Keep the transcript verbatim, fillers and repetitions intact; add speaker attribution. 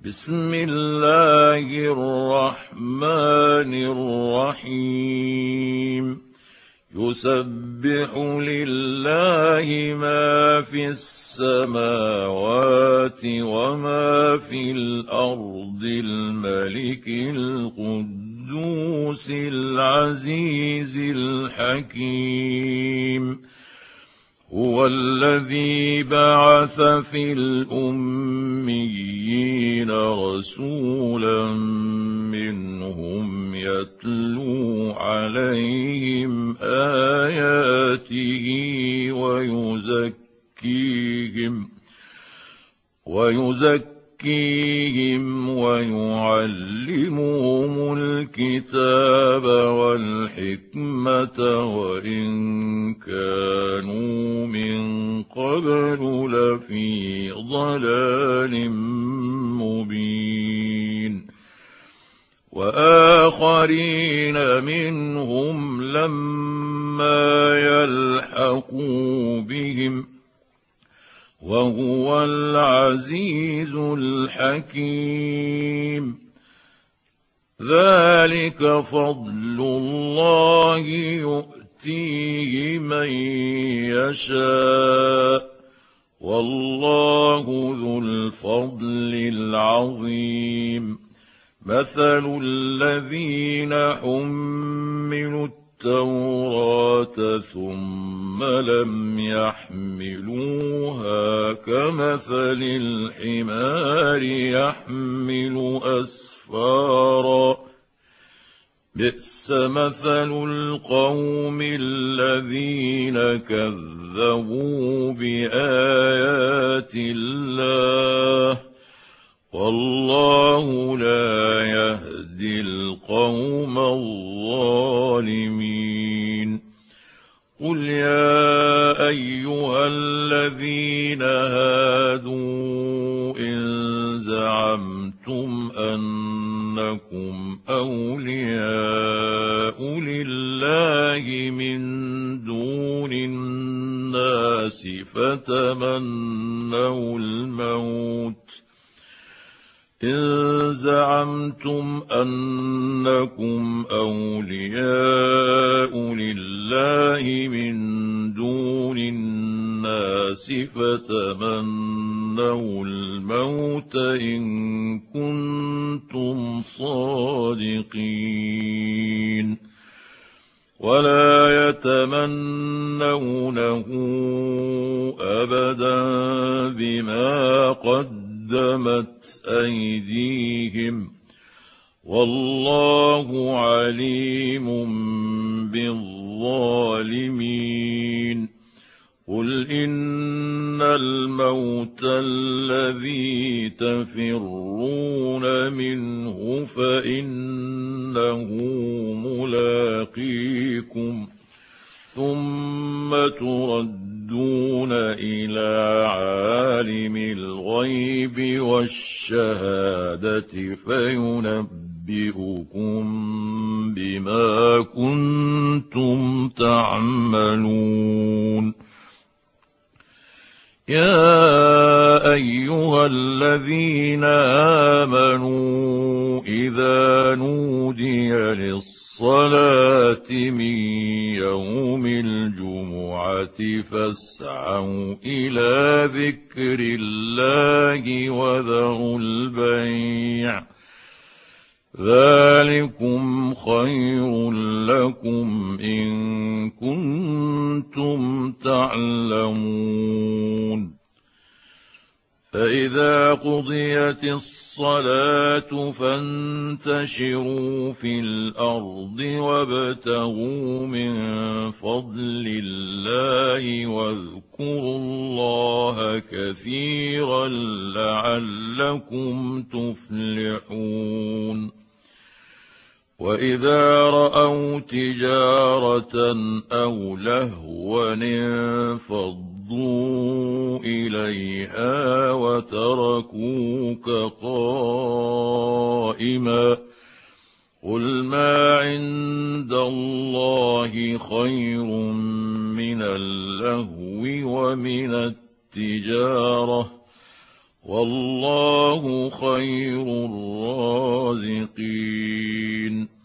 Speaker 1: بسم الله الرحمن الرحيم يسبح لله ما في السماوات وما في الأرض الملك القدوس العزيز الحكيم هو الذي بعث في الأميين رسولا منهم يتلو عليهم آياته ويزكيهم ويزكيهم ويعلمهم الكتاب والحكمة وإن كانوا من قبل لفي ضلال مبين وآخرين منهم لما يلحقوا بهم وهو العزيز الحكيم ذلك فضل الله يؤتيه من يشاء والله ذو الفضل العظيم مثل الذين حملوا التوراة ثم لم يحملوها كمثل الحمار يحمل أسفارا بئس مثل القوم الذين كذبوا بآيات الله والله لا يهدي القوم الظالمين قل يا أيها الذين هادوا إن زعمتم أنكم أولياء لله من دون الناس فتمنوا الموت إن زعمتم أنكم أولياء لله من دون الناس فتمنوا الموت إن كنتم صادقين ولا يتمنونه أبدا بما قدمت أيديهم والله عليم بالظالمين قل إن الموت الذي تفرون منه فإنه ملاقيكم ثم تردون إلى عالم الغيب والشهادة فينبئكم بما كنتم تعملون يا أيها الذين آمنوا إذا نودي للصلاة من يوم الجمعة فاسعوا إلى ذكر الله وذروا البيع ذلكم خير لكم إن كنتم تعلمون فإذا قضيت الصلاة فانتشروا في الأرض وابتغوا من فضل الله واذكروا الله كثيرا لعلكم تفلحون وإذا رأوا تجارة أو لهوا انفضوا إليها وتركوك قائما قل ما عند الله خير من اللهو ومن التجارة والله خير الرازقين.